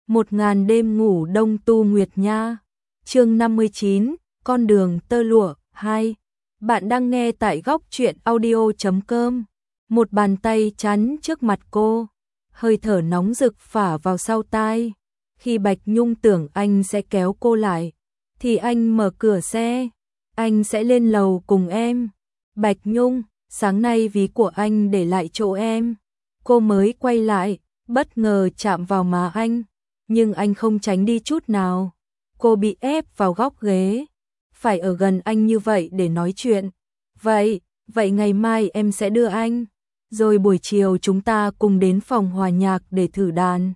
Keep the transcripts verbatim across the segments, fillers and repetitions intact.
Một ngàn đêm ngủ đông tu nguyệt nha. Chương năm mươi chín, con đường tơ lụa hai. Bạn đang nghe tại góc truyện audio chấm com. Một bàn tay chắn trước mặt cô, hơi thở nóng rực phả vào sau tai. Khi Bạch Nhung tưởng anh sẽ kéo cô lại, thì anh mở cửa xe. Anh sẽ lên lầu cùng em. Bạch Nhung, sáng nay ví của anh để lại chỗ em. Cô mới quay lại, bất ngờ chạm vào má anh, nhưng anh không tránh đi chút nào. Cô bị ép vào góc ghế, phải ở gần anh như vậy để nói chuyện. Vậy, vậy ngày mai em sẽ đưa anh, rồi buổi chiều chúng ta cùng đến phòng hòa nhạc để thử đàn.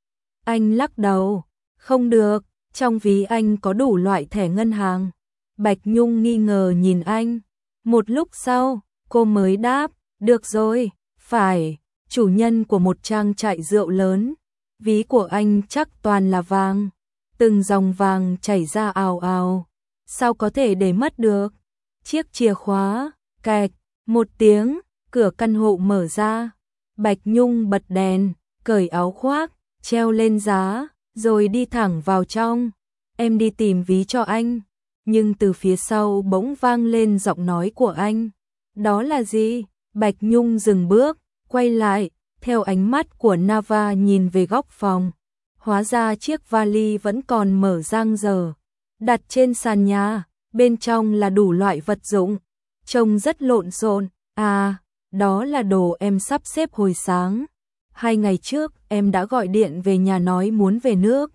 Anh lắc đầu, không được, trong ví anh có đủ loại thẻ ngân hàng. Bạch Nhung nghi ngờ nhìn anh. Một lúc sau, cô mới đáp, được rồi, phải, chủ nhân của một trang trại rượu lớn. Ví của anh chắc toàn là vàng, từng dòng vàng chảy ra ào ào, sao có thể để mất được. Chiếc chìa khóa, kẹt, một tiếng, cửa căn hộ mở ra. Bạch Nhung bật đèn, cởi áo khoác, treo lên giá, rồi đi thẳng vào trong. Em đi tìm ví cho anh. Nhưng từ phía sau bỗng vang lên giọng nói của anh. Đó là gì? Bạch Nhung dừng bước, quay lại, theo ánh mắt của Nava nhìn về góc phòng. Hóa ra chiếc vali vẫn còn mở dang dở, đặt trên sàn nhà, bên trong là đủ loại vật dụng, trông rất lộn xộn. À, đó là đồ em sắp xếp hồi sáng. Hai ngày trước em đã gọi điện về nhà nói muốn về nước.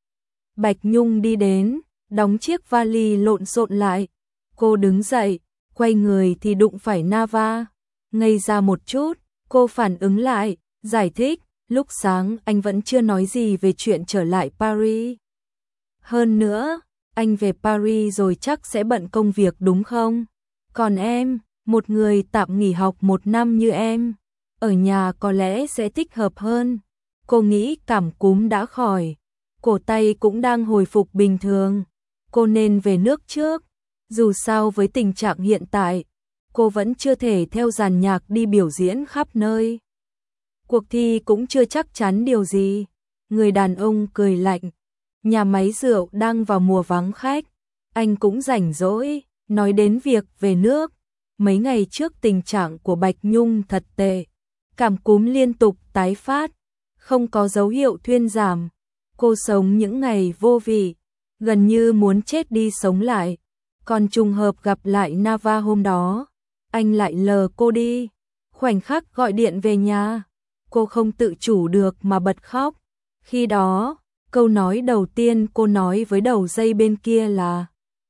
Bạch Nhung đi đến, đóng chiếc vali lộn xộn lại. Cô đứng dậy, quay người thì đụng phải Nava. Ngây ra một chút, cô phản ứng lại, giải thích, lúc sáng anh vẫn chưa nói gì về chuyện trở lại Paris. Hơn nữa, anh về Paris rồi chắc sẽ bận công việc đúng không? Còn em, một người tạm nghỉ học một năm như em, ở nhà có lẽ sẽ thích hợp hơn. Cô nghĩ cảm cúm đã khỏi, cổ tay cũng đang hồi phục bình thường. Cô nên về nước trước, dù sao với tình trạng hiện tại, cô vẫn chưa thể theo dàn nhạc đi biểu diễn khắp nơi. Cuộc thi cũng chưa chắc chắn điều gì. Người đàn ông cười lạnh. Nhà máy rượu đang vào mùa vắng khách, anh cũng rảnh rỗi. Nói đến việc về nước, mấy ngày trước tình trạng của Bạch Nhung thật tệ, cảm cúm liên tục tái phát, không có dấu hiệu thuyên giảm. Cô sống những ngày vô vị, gần như muốn chết đi sống lại. Còn trùng hợp gặp lại Nava hôm đó, anh lại lờ cô đi. Khoảnh khắc gọi điện về nhà, cô không tự chủ được mà bật khóc. Khi đó, câu nói đầu tiên cô nói với đầu dây bên kia là: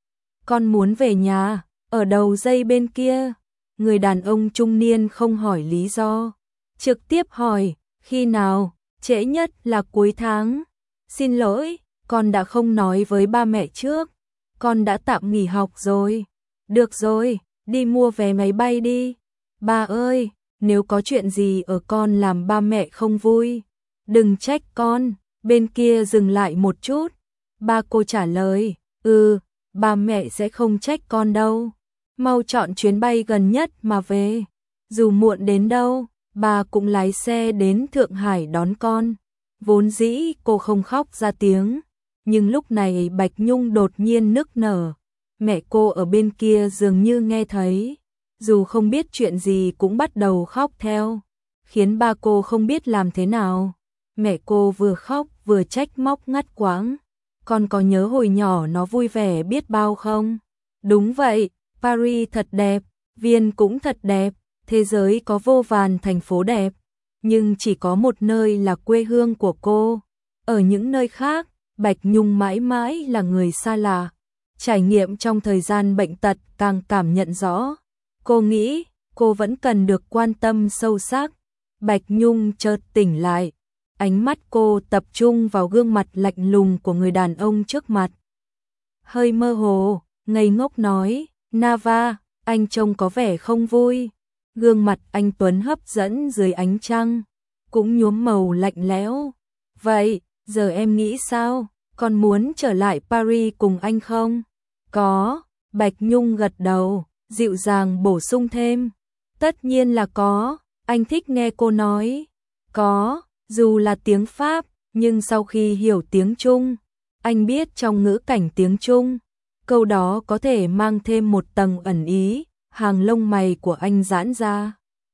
con muốn về nhà. Ở đầu dây bên kia, người đàn ông trung niên không hỏi lý do, trực tiếp hỏi, khi nào? Trễ nhất là cuối tháng. Xin lỗi, con đã không nói với ba mẹ trước, con đã tạm nghỉ học rồi. Được rồi, đi mua vé máy bay đi. Ba ơi, nếu có chuyện gì ở con làm ba mẹ không vui, đừng trách con. Bên kia dừng lại một chút, ba cô trả lời, ừ, ba mẹ sẽ không trách con đâu. Mau chọn chuyến bay gần nhất mà về, dù muộn đến đâu, ba cũng lái xe đến Thượng Hải đón con. Vốn dĩ cô không khóc ra tiếng, nhưng lúc này Bạch Nhung đột nhiên nức nở. Mẹ cô ở bên kia dường như nghe thấy, dù không biết chuyện gì cũng bắt đầu khóc theo, khiến ba cô không biết làm thế nào. Mẹ cô vừa khóc vừa trách móc ngắt quãng. Con có nhớ hồi nhỏ nó vui vẻ biết bao không? Đúng vậy, Paris thật đẹp, Viên cũng thật đẹp, thế giới có vô vàn thành phố đẹp, nhưng chỉ có một nơi là quê hương của cô. Ở những nơi khác, Bạch Nhung mãi mãi là người xa lạ. Trải nghiệm trong thời gian bệnh tật càng cảm nhận rõ. Cô nghĩ cô vẫn cần được quan tâm sâu sắc. Bạch Nhung chợt tỉnh lại. Ánh mắt cô tập trung vào gương mặt lạnh lùng của người đàn ông trước mặt. Hơi mơ hồ, ngây ngốc nói, Nava, anh trông có vẻ không vui. Gương mặt anh tuấn hấp dẫn dưới ánh trăng, cũng nhuốm màu lạnh lẽo. Vậy, giờ em nghĩ sao? Con muốn trở lại Paris cùng anh không? Có, Bạch Nhung gật đầu, dịu dàng bổ sung thêm. Tất nhiên là có, anh thích nghe cô nói. Có, dù là tiếng Pháp, Nhưng sau khi hiểu tiếng Trung, anh biết trong ngữ cảnh tiếng Trung, câu đó có thể mang thêm một tầng ẩn ý, hàng lông mày của anh giãn ra.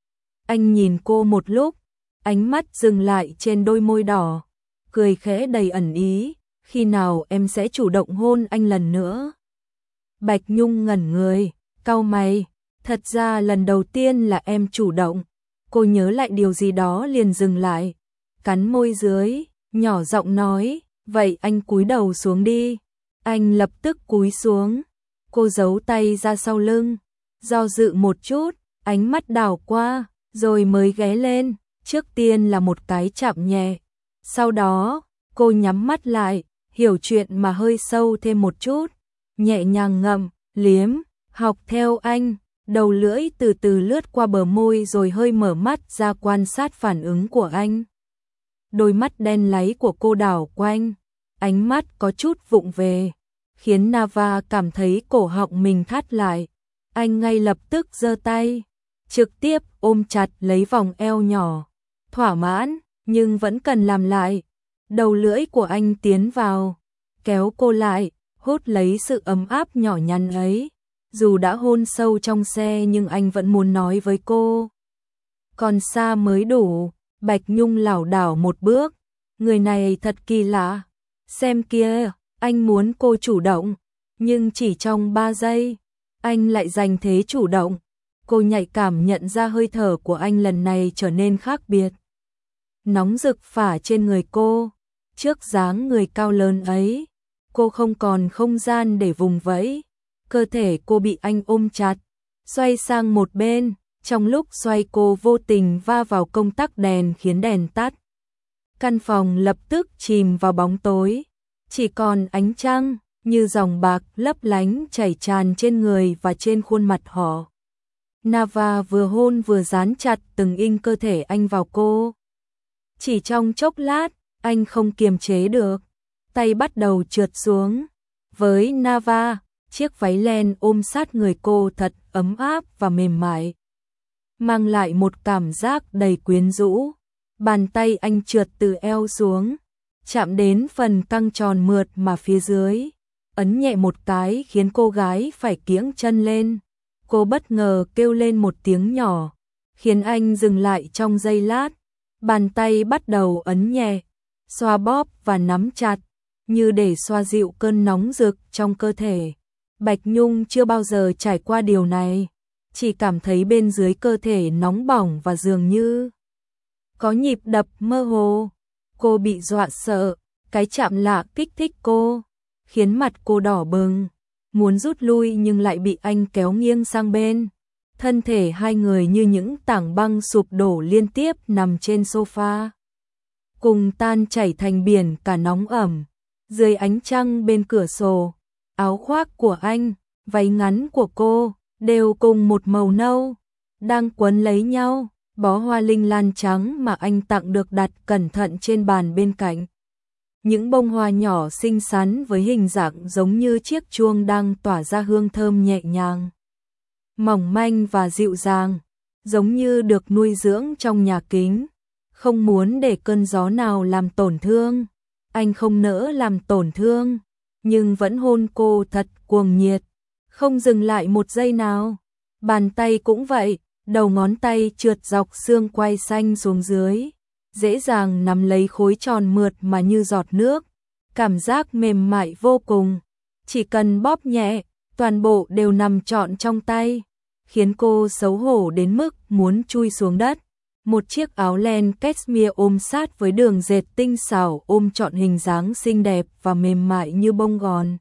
Anh nhìn cô một lúc, ánh mắt dừng lại trên đôi môi đỏ, cười khẽ đầy ẩn ý, khi nào em sẽ chủ động hôn anh lần nữa? Bạch Nhung ngẩn người, cau mày, thật ra lần đầu tiên là em chủ động. Cô nhớ lại điều gì đó liền dừng lại, cắn môi dưới, nhỏ giọng nói, vậy anh cúi đầu xuống đi. Anh lập tức cúi xuống, cô giấu tay ra sau lưng, do dự một chút, ánh mắt đảo qua, rồi mới ghé lên, trước tiên là một cái chạm nhẹ. Sau đó, cô nhắm mắt lại, hiểu chuyện mà hơi sâu thêm một chút, nhẹ nhàng ngậm, liếm, học theo anh, đầu lưỡi từ từ lướt qua bờ môi rồi hơi mở mắt ra quan sát phản ứng của anh. Đôi mắt đen láy của cô đảo quanh, ánh mắt có chút vụng về, khiến Nava cảm thấy cổ họng mình thắt lại. Anh ngay lập tức giơ tay, trực tiếp ôm chặt lấy vòng eo nhỏ, thỏa mãn, nhưng vẫn cần làm lại. Đầu lưỡi của anh tiến vào, kéo cô lại, hút lấy sự ấm áp nhỏ nhắn ấy. Dù đã hôn sâu trong xe nhưng anh vẫn muốn nói với cô. Còn xa mới đủ. Bạch Nhung lảo đảo một bước, người này thật kỳ lạ. Xem kia, anh muốn cô chủ động, nhưng chỉ trong ba giây, anh lại giành thế chủ động. Cô nhạy cảm nhận ra hơi thở của anh lần này trở nên khác biệt. Nóng rực phả trên người cô, trước dáng người cao lớn ấy, cô không còn không gian để vùng vẫy. Cơ thể cô bị anh ôm chặt, xoay sang một bên, trong lúc xoay cô vô tình va vào công tắc đèn khiến đèn tắt. Căn phòng lập tức chìm vào bóng tối, chỉ còn ánh trăng như dòng bạc lấp lánh chảy tràn trên người và trên khuôn mặt họ. Nava vừa hôn vừa dán chặt từng inch cơ thể anh vào cô. Chỉ trong chốc lát, anh không kiềm chế được, tay bắt đầu trượt xuống. Với Nava, chiếc váy len ôm sát người cô thật ấm áp và mềm mại, mang lại một cảm giác đầy quyến rũ. Bàn tay anh trượt từ eo xuống, chạm đến phần căng tròn mượt mà phía dưới, ấn nhẹ một cái khiến cô gái phải kiễng chân lên. Cô bất ngờ kêu lên một tiếng nhỏ, khiến anh dừng lại trong giây lát. Bàn tay bắt đầu ấn nhẹ, xoa bóp và nắm chặt, như để xoa dịu cơn nóng rực trong cơ thể. Bạch Nhung chưa bao giờ trải qua điều này, chỉ cảm thấy bên dưới cơ thể nóng bỏng và dường như có nhịp đập mơ hồ. Cô bị dọa sợ, cái chạm lạ kích thích cô, khiến mặt cô đỏ bừng, muốn rút lui nhưng lại bị anh kéo nghiêng sang bên. Thân thể hai người như những tảng băng sụp đổ liên tiếp nằm trên sofa, cùng tan chảy thành biển cả nóng ẩm. Dưới ánh trăng bên cửa sổ, áo khoác của anh, váy ngắn của cô đều cùng một màu nâu, đang quấn lấy nhau. Bó hoa linh lan trắng mà anh tặng được đặt cẩn thận trên bàn bên cạnh. Những bông hoa nhỏ xinh xắn với hình dạng giống như chiếc chuông đang tỏa ra hương thơm nhẹ nhàng, mỏng manh và dịu dàng, giống như được nuôi dưỡng trong nhà kính, không muốn để cơn gió nào làm tổn thương. Anh không nỡ làm tổn thương, nhưng vẫn hôn cô thật cuồng nhiệt, không dừng lại một giây nào. Bàn tay cũng vậy, đầu ngón tay trượt dọc xương quai xanh xuống dưới, dễ dàng nắm lấy khối tròn mượt mà như giọt nước, cảm giác mềm mại vô cùng. Chỉ cần bóp nhẹ, toàn bộ đều nằm trọn trong tay, khiến cô xấu hổ đến mức muốn chui xuống đất. Một chiếc áo len cashmere ôm sát với đường dệt tinh xảo ôm trọn hình dáng xinh đẹp và mềm mại như bông gòn.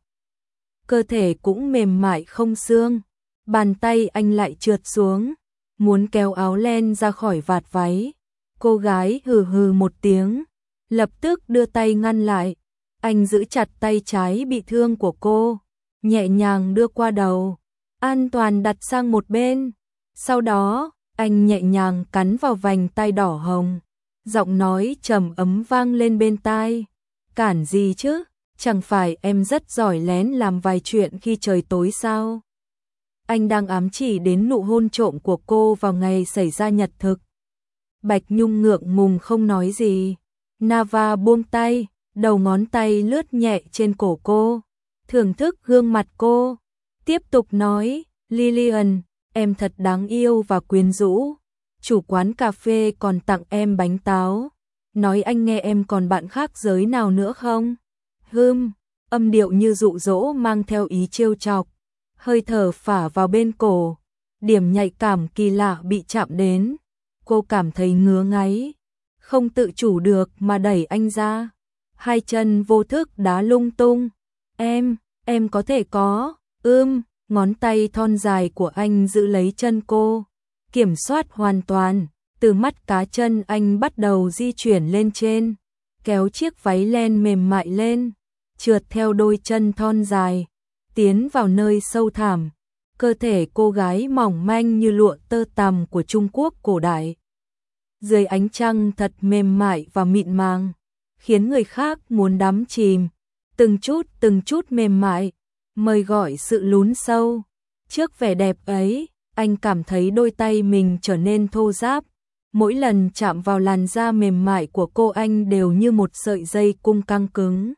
Cơ thể cũng mềm mại không xương. Bàn tay anh lại trượt xuống, muốn kéo áo len ra khỏi vạt váy. Cô gái hừ hừ một tiếng, lập tức đưa tay ngăn lại. Anh giữ chặt tay trái bị thương của cô, nhẹ nhàng đưa qua đầu, an toàn đặt sang một bên. Sau đó, anh nhẹ nhàng cắn vào vành tai đỏ hồng, giọng nói trầm ấm vang lên bên tai. Cản gì chứ, chẳng phải em rất giỏi lén làm vài chuyện khi trời tối sao? Anh đang ám chỉ đến nụ hôn trộm của cô vào ngày xảy ra nhật thực. Bạch Nhung ngượng ngùng không nói gì, Nava buông tay, đầu ngón tay lướt nhẹ trên cổ cô, thưởng thức gương mặt cô, tiếp tục nói, Lillian, em thật đáng yêu và quyến rũ. Chủ quán cà phê còn tặng em bánh táo, nói anh nghe em còn bạn khác giới nào nữa không? Hừm, âm điệu như dụ dỗ mang theo ý trêu chọc, hơi thở phả vào bên cổ, điểm nhạy cảm kỳ lạ bị chạm đến. Cô cảm thấy ngứa ngáy, không tự chủ được mà đẩy anh ra. Hai chân vô thức đá lung tung. Em, em có thể có, ưm, ngón tay thon dài của anh giữ lấy chân cô, kiểm soát hoàn toàn, từ mắt cá chân anh bắt đầu di chuyển lên trên, kéo chiếc váy len mềm mại lên, trượt theo đôi chân thon dài, tiến vào nơi sâu thẳm. Cơ thể cô gái mỏng manh như lụa tơ tằm của Trung Quốc cổ đại, dưới ánh trăng thật mềm mại và mịn màng, khiến người khác muốn đắm chìm, từng chút từng chút mềm mại, mời gọi sự lún sâu. Trước vẻ đẹp ấy, anh cảm thấy đôi tay mình trở nên thô ráp, mỗi lần chạm vào làn da mềm mại của cô anh đều như một sợi dây cung căng cứng,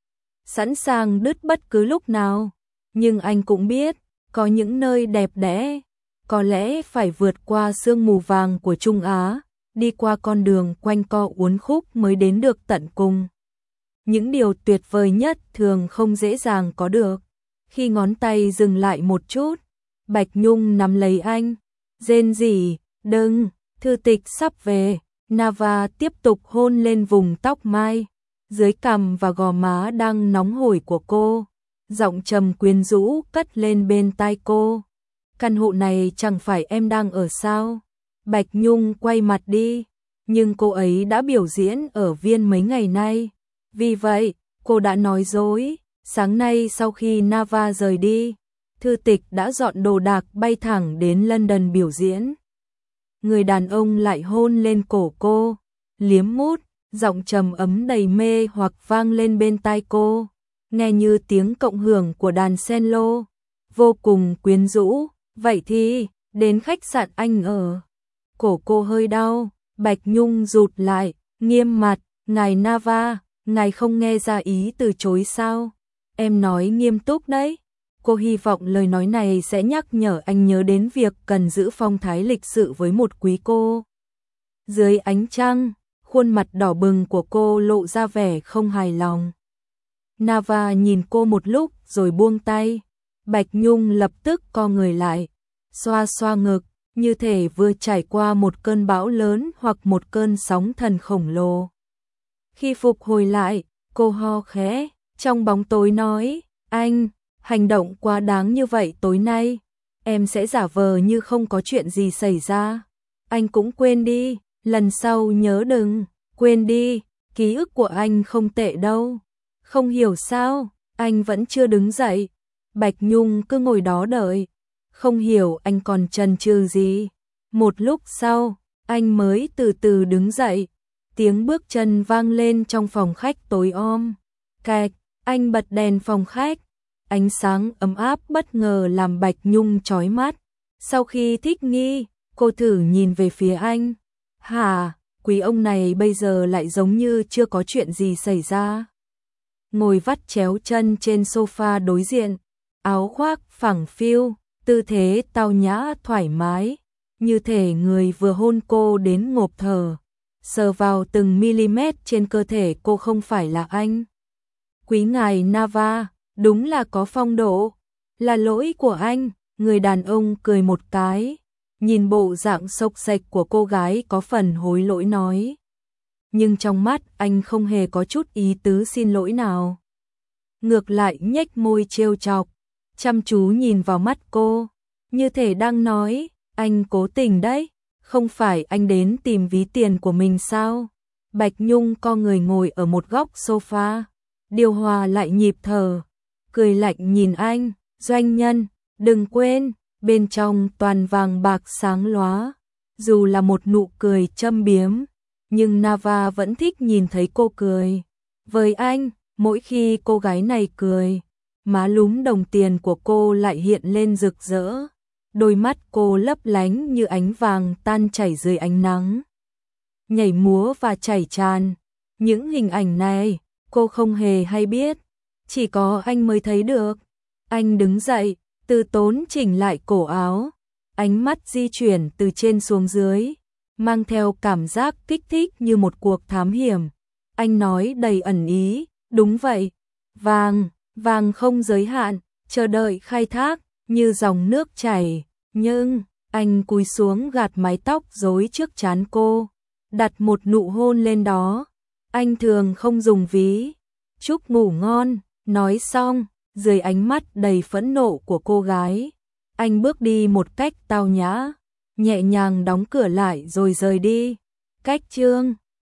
sẵn sàng đứt bất cứ lúc nào. Nhưng anh cũng biết, có những nơi đẹp đẽ, có lẽ phải vượt qua sương mù vàng của Trung Á, đi qua con đường quanh co uốn khúc mới đến được tận cùng. Những điều tuyệt vời nhất thường không dễ dàng có được. Khi ngón tay dừng lại một chút, Bạch Nhung nắm lấy anh, rên rỉ, đừng, thư tịch sắp về. Nava tiếp tục hôn lên vùng tóc mai, dưới cằm và gò má đang nóng hổi của cô, giọng trầm quyến rũ cất lên bên tai cô. Căn hộ này chẳng phải em đang ở sao? Bạch Nhung quay mặt đi, nhưng cô ấy đã biểu diễn ở Viên mấy ngày nay, vì vậy cô đã nói dối. Sáng nay sau khi Nava rời đi, thư tịch đã dọn đồ đạc bay thẳng đến London biểu diễn. Người đàn ông lại hôn lên cổ cô, liếm mút, giọng trầm ấm đầy mê hoặc vang lên bên tai cô, nghe như tiếng cộng hưởng của đàn cello, vô cùng quyến rũ. Vậy thì, đến khách sạn anh ở. Cổ cô hơi đau, Bạch Nhung rụt lại, nghiêm mặt, ngài Nava, ngài không nghe ra ý từ chối sao? Em nói nghiêm túc đấy. Cô hy vọng lời nói này sẽ nhắc nhở anh nhớ đến việc cần giữ phong thái lịch sự với một quý cô. Dưới ánh trăng, khuôn mặt đỏ bừng của cô lộ ra vẻ không hài lòng. Nava nhìn cô một lúc rồi buông tay. Bạch Nhung lập tức co người lại, xoa xoa ngực, như thể vừa trải qua một cơn bão lớn hoặc một cơn sóng thần khổng lồ. Khi phục hồi lại, cô ho khẽ, trong bóng tối nói, anh, hành động quá đáng như vậy tối nay, em sẽ giả vờ như không có chuyện gì xảy ra. Anh cũng quên đi, lần sau nhớ đừng, quên đi, ký ức của anh không tệ đâu. Không hiểu sao, anh vẫn chưa đứng dậy. Bạch Nhung cứ ngồi đó đợi, không hiểu anh còn chần chừ gì. Một lúc sau, anh mới từ từ đứng dậy, tiếng bước chân vang lên trong phòng khách tối om. Cạch, anh bật đèn phòng khách, ánh sáng ấm áp bất ngờ làm Bạch Nhung chói mắt. Sau khi thích nghi, cô thử nhìn về phía anh. Hả, quý ông này bây giờ lại giống như chưa có chuyện gì xảy ra. Ngồi vắt chéo chân trên sofa đối diện, áo khoác phẳng phiu, tư thế tao nhã thoải mái, như thể người vừa hôn cô đến ngộp thở, sờ vào từng mm trên cơ thể cô không phải là anh. Quý ngài Nava, đúng là có phong độ, là lỗi của anh. Người đàn ông cười một cái, nhìn bộ dạng xộc xệch của cô gái có phần hối lỗi nói. Nhưng trong mắt anh không hề có chút ý tứ xin lỗi nào. Ngược lại nhếch môi trêu chọc, chăm chú nhìn vào mắt cô, như thể đang nói, anh cố tình đấy, không phải anh đến tìm ví tiền của mình sao? Bạch Nhung co người ngồi ở một góc sofa, điều hòa lại nhịp thở, cười lạnh nhìn anh, doanh nhân, đừng quên, bên trong toàn vàng bạc sáng lóa, dù là một nụ cười châm biếm, nhưng Nava vẫn thích nhìn thấy cô cười. Với anh, mỗi khi cô gái này cười, má lúm đồng tiền của cô lại hiện lên rực rỡ, đôi mắt cô lấp lánh như ánh vàng tan chảy dưới ánh nắng, nhảy múa và chảy tràn. Những hình ảnh này, cô không hề hay biết, chỉ có anh mới thấy được. Anh đứng dậy, từ tốn chỉnh lại cổ áo, ánh mắt di chuyển từ trên xuống dưới, mang theo cảm giác kích thích như một cuộc thám hiểm. Anh nói đầy ẩn ý, đúng vậy, vàng, vàng không giới hạn, chờ đợi khai thác, như dòng nước chảy. Nhưng, anh cúi xuống gạt mái tóc rối trước trán cô, đặt một nụ hôn lên đó. Anh thường không dùng ví. Chúc ngủ ngon, nói xong, dưới ánh mắt đầy phẫn nộ của cô gái, anh bước đi một cách tao nhã, nhẹ nhàng đóng cửa lại rồi rời đi. Cách chương